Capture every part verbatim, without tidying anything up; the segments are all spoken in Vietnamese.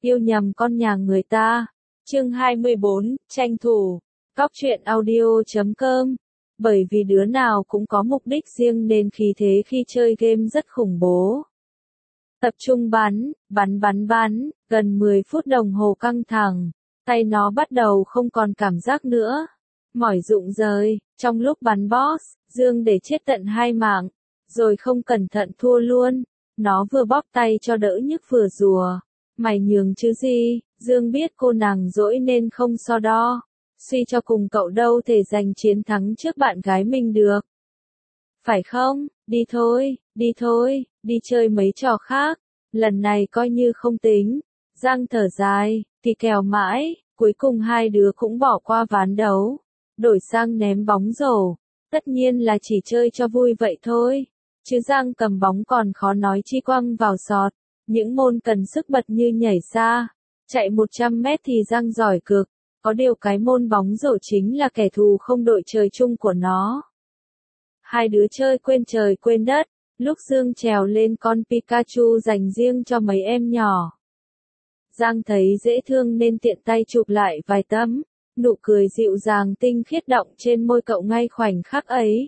yêu nhầm con nhà người ta. Chương hai mươi bốn, tranh thủ. Cóc truyện audio chấm com. Bởi vì đứa nào cũng có mục đích riêng nên khí thế khi chơi game rất khủng bố. Tập trung bắn, bắn bắn bắn, gần mười phút đồng hồ căng thẳng, tay nó bắt đầu không còn cảm giác nữa. Mỏi rụng rời, trong lúc bắn boss, Dương để chết tận hai mạng, rồi không cẩn thận thua luôn. Nó vừa bóp tay cho đỡ nhức vừa rùa. Mày nhường chứ gì, Dương biết cô nàng dỗi nên không so đo. Suy cho cùng cậu đâu thể giành chiến thắng trước bạn gái mình được. Phải không, đi thôi, đi thôi, đi chơi mấy trò khác. Lần này coi như không tính. Giang thở dài, thì kèo mãi, cuối cùng hai đứa cũng bỏ qua ván đấu. Đổi sang ném bóng rổ. Tất nhiên là chỉ chơi cho vui vậy thôi. Chứ Giang cầm bóng còn khó nói chi quăng vào sọt. Những môn cần sức bật như nhảy xa, chạy một trăm mét thì Giang giỏi cực. Có điều cái môn bóng rổ chính là kẻ thù không đội trời chung của nó. Hai đứa chơi quên trời quên đất. Lúc Dương trèo lên con Pikachu dành riêng cho mấy em nhỏ. Giang thấy dễ thương nên tiện tay chụp lại vài tấm. Nụ cười dịu dàng tinh khiết động trên môi cậu ngay khoảnh khắc ấy.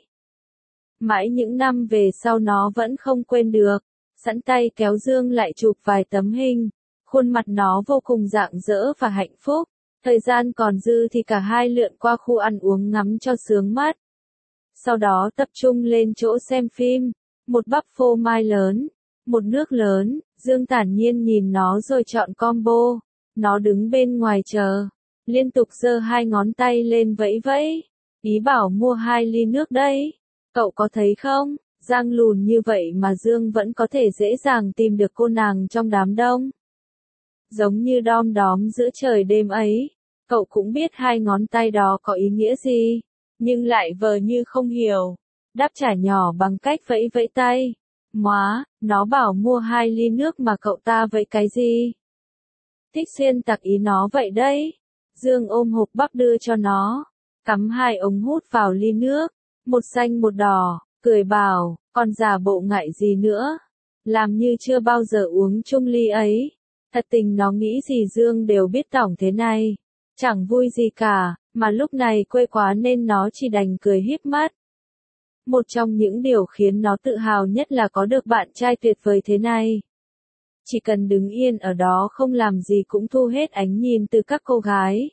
Mãi những năm về sau nó vẫn không quên được. Sẵn tay kéo Dương lại chụp vài tấm hình. Khuôn mặt nó vô cùng rạng rỡ và hạnh phúc. Thời gian còn dư thì cả hai lượn qua khu ăn uống ngắm cho sướng mắt. Sau đó tập trung lên chỗ xem phim. Một bắp phô mai lớn, một nước lớn, Dương thản nhiên nhìn nó rồi chọn combo. Nó đứng bên ngoài chờ, liên tục giơ hai ngón tay lên vẫy vẫy. Ý bảo mua hai ly nước đây. Cậu có thấy không, Giang lùn như vậy mà Dương vẫn có thể dễ dàng tìm được cô nàng trong đám đông. Giống như đom đóm giữa trời đêm ấy. Cậu cũng biết hai ngón tay đó có ý nghĩa gì, nhưng lại vờ như không hiểu. Đáp trả nhỏ bằng cách vẫy vẫy tay. Móa, nó bảo mua hai ly nước mà cậu ta vẫy cái gì? Thích xuyên tạc ý nó vậy đấy. Dương ôm hộp bắp đưa cho nó. Cắm hai ống hút vào ly nước. Một xanh một đỏ, cười bảo, còn giả bộ ngại gì nữa. Làm như chưa bao giờ uống chung ly ấy. Thật tình nó nghĩ gì Dương đều biết tỏng thế này. Chẳng vui gì cả, mà lúc này quê quá nên nó chỉ đành cười híp mắt. Một trong những điều khiến nó tự hào nhất là có được bạn trai tuyệt vời thế này. Chỉ cần đứng yên ở đó không làm gì cũng thu hết ánh nhìn từ các cô gái.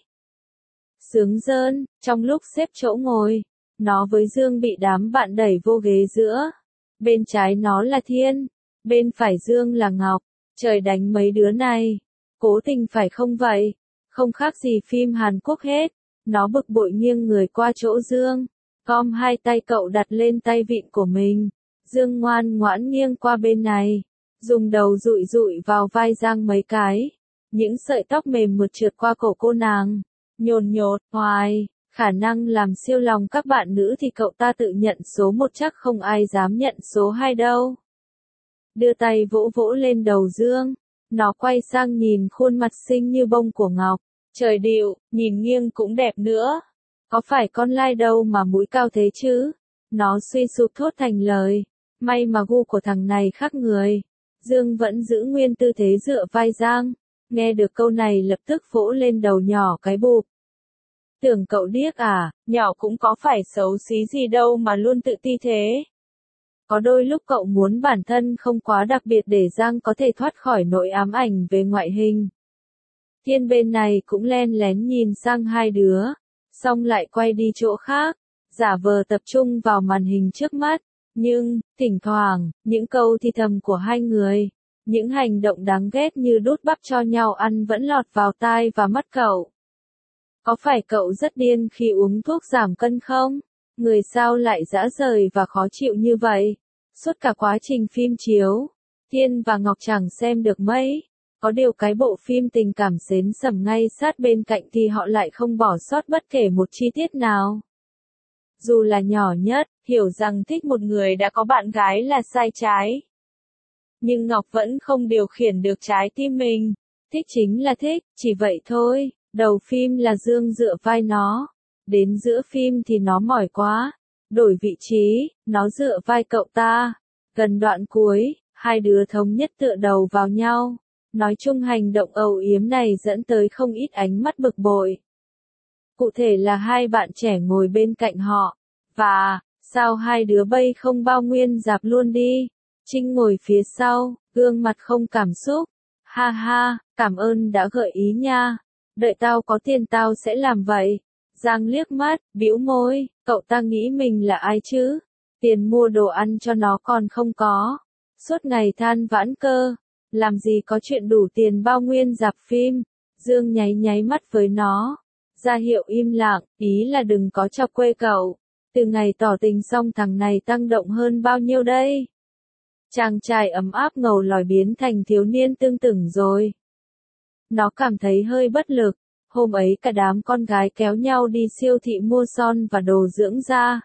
Sướng rơn, trong lúc xếp chỗ ngồi, nó với Dương bị đám bạn đẩy vô ghế giữa. Bên trái nó là Thiên, bên phải Dương là Ngọc. Trời đánh mấy đứa này. Cố tình phải không vậy? Không khác gì phim Hàn Quốc hết. Nó bực bội nghiêng người qua chỗ Dương. Gom hai tay cậu đặt lên tay vịn của mình. Dương ngoan ngoãn nghiêng qua bên này. Dùng đầu dụi dụi vào vai Giang mấy cái. Những sợi tóc mềm mượt trượt qua cổ cô nàng. Nhồn nhột, hoài. Khả năng làm siêu lòng các bạn nữ thì cậu ta tự nhận số một chắc không ai dám nhận số hai đâu. Đưa tay vỗ vỗ lên đầu Dương. Nó quay sang nhìn khuôn mặt xinh như bông của Ngọc. Trời điệu, nhìn nghiêng cũng đẹp nữa. Có phải con lai đâu mà mũi cao thế chứ? Nó suy sụp thốt thành lời. May mà gu của thằng này khác người. Dương vẫn giữ nguyên tư thế dựa vai Giang. Nghe được câu này lập tức vỗ lên đầu nhỏ cái bụp. Tưởng cậu điếc à, nhỏ cũng có phải xấu xí gì đâu mà luôn tự ti thế. Có đôi lúc cậu muốn bản thân không quá đặc biệt để Giang có thể thoát khỏi nỗi ám ảnh về ngoại hình. Thiên bên này cũng len lén nhìn sang hai đứa. Xong lại quay đi chỗ khác, giả vờ tập trung vào màn hình trước mắt, nhưng, thỉnh thoảng, những câu thì thầm của hai người, những hành động đáng ghét như đút bắp cho nhau ăn vẫn lọt vào tai và mắt cậu. Có phải cậu rất điên khi uống thuốc giảm cân không? Người sao lại dã rời và khó chịu như vậy? Suốt cả quá trình phim chiếu, Thiên và Ngọc chẳng xem được mấy. Có điều cái bộ phim tình cảm xến sẩm ngay sát bên cạnh thì họ lại không bỏ sót bất kể một chi tiết nào. Dù là nhỏ nhất, hiểu rằng thích một người đã có bạn gái là sai trái. Nhưng Ngọc vẫn không điều khiển được trái tim mình. Thích chính là thích, chỉ vậy thôi. Đầu phim là Dương dựa vai nó. Đến giữa phim thì nó mỏi quá. Đổi vị trí, nó dựa vai cậu ta. Gần đoạn cuối, hai đứa thống nhất tựa đầu vào nhau. Nói chung hành động âu yếm này dẫn tới không ít ánh mắt bực bội. Cụ thể là hai bạn trẻ ngồi bên cạnh họ. Và, sao hai đứa bay không bao nguyên dạp luôn đi? Trinh ngồi phía sau, gương mặt không cảm xúc. Ha ha, cảm ơn đã gợi ý nha. Đợi tao có tiền tao sẽ làm vậy. Giang liếc mắt, bĩu môi, cậu ta nghĩ mình là ai chứ? Tiền mua đồ ăn cho nó còn không có. Suốt ngày than vãn cơ. Làm gì có chuyện đủ tiền bao nguyên rạp phim. Dương nháy nháy mắt với nó. Ra hiệu im lặng, ý là đừng có chọc quê cậu. Từ ngày tỏ tình xong thằng này tăng động hơn bao nhiêu đây? Chàng trai ấm áp ngầu lòi biến thành thiếu niên tương tửng rồi. Nó cảm thấy hơi bất lực. Hôm ấy cả đám con gái kéo nhau đi siêu thị mua son và đồ dưỡng da.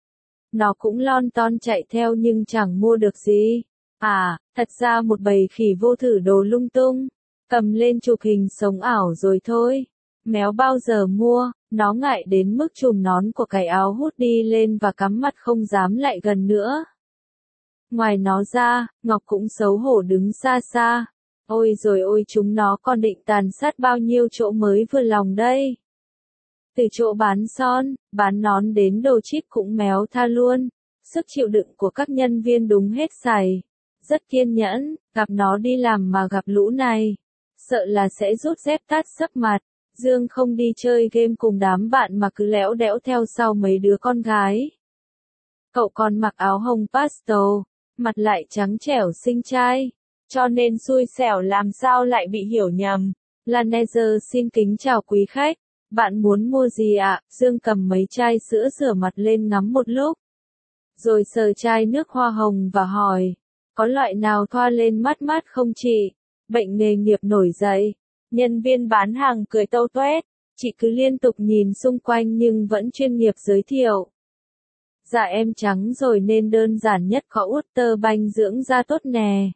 Nó cũng lon ton chạy theo nhưng chẳng mua được gì. À, thật ra một bầy khỉ vô thử đồ lung tung. Cầm lên chụp hình sống ảo rồi thôi. Méo bao giờ mua, nó ngại đến mức chùm nón của cái áo hút đi lên và cắm mặt không dám lại gần nữa. Ngoài nó ra, Ngọc cũng xấu hổ đứng xa xa. Ôi rồi ôi chúng nó còn định tàn sát bao nhiêu chỗ mới vừa lòng đây. Từ chỗ bán son, bán nón đến đồ chip cũng méo tha luôn. Sức chịu đựng của các nhân viên đúng hết sảy. Rất kiên nhẫn, gặp nó đi làm mà gặp lũ này. Sợ là sẽ rút dép tát sấp mặt. Dương không đi chơi game cùng đám bạn mà cứ lẽo đẽo theo sau mấy đứa con gái. Cậu còn mặc áo hồng pastel, mặt lại trắng trẻo xinh trai. Cho nên xui xẻo làm sao lại bị hiểu nhầm. Lanezer xin kính chào quý khách. Bạn muốn mua gì ạ? Dương cầm mấy chai sữa rửa mặt lên ngắm một lúc. Rồi sờ chai nước hoa hồng và hỏi. Có loại nào thoa lên mắt mát không chị? Bệnh nghề nghiệp nổi dậy. Nhân viên bán hàng cười tâu toét. Chị cứ liên tục nhìn xung quanh nhưng vẫn chuyên nghiệp giới thiệu. Dạ em trắng rồi nên đơn giản nhất có út tơ banh dưỡng da tốt nè.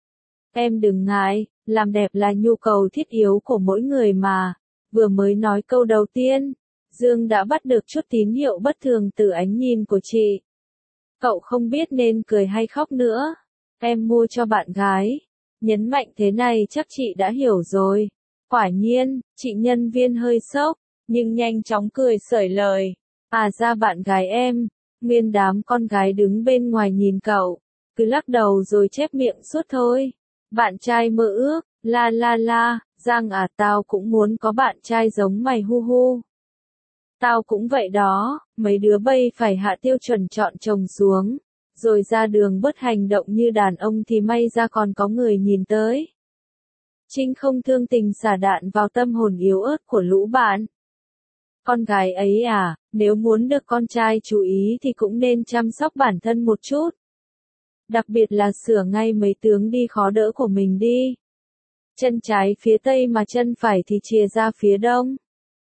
Em đừng ngại, làm đẹp là nhu cầu thiết yếu của mỗi người mà. Vừa mới nói câu đầu tiên, Dương đã bắt được chút tín hiệu bất thường từ ánh nhìn của chị. Cậu không biết nên cười hay khóc nữa. Em mua cho bạn gái. Nhấn mạnh thế này chắc chị đã hiểu rồi. Quả nhiên, chị nhân viên hơi sốc, nhưng nhanh chóng cười xởi lời. À ra bạn gái em. Nguyên đám con gái đứng bên ngoài nhìn cậu, cứ lắc đầu rồi chép miệng suốt thôi. Bạn trai mơ ước, la la la, Giang à tao cũng muốn có bạn trai giống mày hu hu. Tao cũng vậy đó, mấy đứa bay phải hạ tiêu chuẩn chọn chồng xuống, rồi ra đường bớt hành động như đàn ông thì may ra còn có người nhìn tới. Trinh không thương tình xả đạn vào tâm hồn yếu ớt của lũ bạn. Con gái ấy à, nếu muốn được con trai chú ý thì cũng nên chăm sóc bản thân một chút. Đặc biệt là sửa ngay mấy tướng đi khó đỡ của mình đi. Chân trái phía tây mà chân phải thì chìa ra phía đông.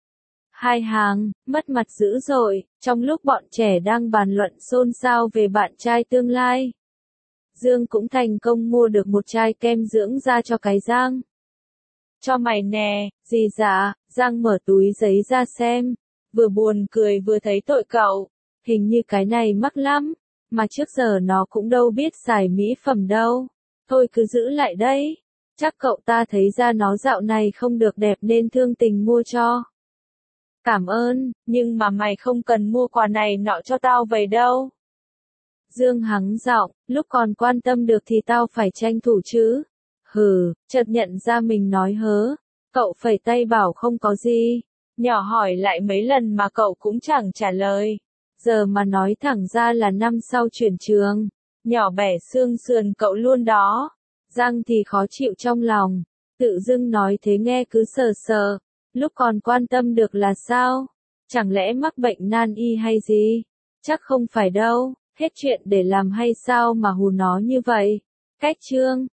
Hai hàng, mất mặt dữ dội, trong lúc bọn trẻ đang bàn luận xôn xao về bạn trai tương lai. Dương cũng thành công mua được một chai kem dưỡng da cho cái Giang. Cho mày nè, gì dạ, Giang mở túi giấy ra xem, vừa buồn cười vừa thấy tội cậu, hình như cái này mắc lắm, mà trước giờ nó cũng đâu biết xài mỹ phẩm đâu, thôi cứ giữ lại đấy, chắc cậu ta thấy ra nó dạo này không được đẹp nên thương tình mua cho. Cảm ơn, nhưng mà mày không cần mua quà này nọ cho tao vậy đâu. Dương hắng giọng, lúc còn quan tâm được thì tao phải tranh thủ chứ. Hừ, chợt nhận ra mình nói hớ. Cậu phẩy tay bảo không có gì. Nhỏ hỏi lại mấy lần mà cậu cũng chẳng trả lời. Giờ mà nói thẳng ra là năm sau chuyển trường. Nhỏ bẻ xương sườn cậu luôn đó. Giang thì khó chịu trong lòng. Tự dưng nói thế nghe cứ sờ sờ. Lúc còn quan tâm được là sao? Chẳng lẽ mắc bệnh nan y hay gì? Chắc không phải đâu. Hết chuyện để làm hay sao mà hù nó như vậy? Cách chương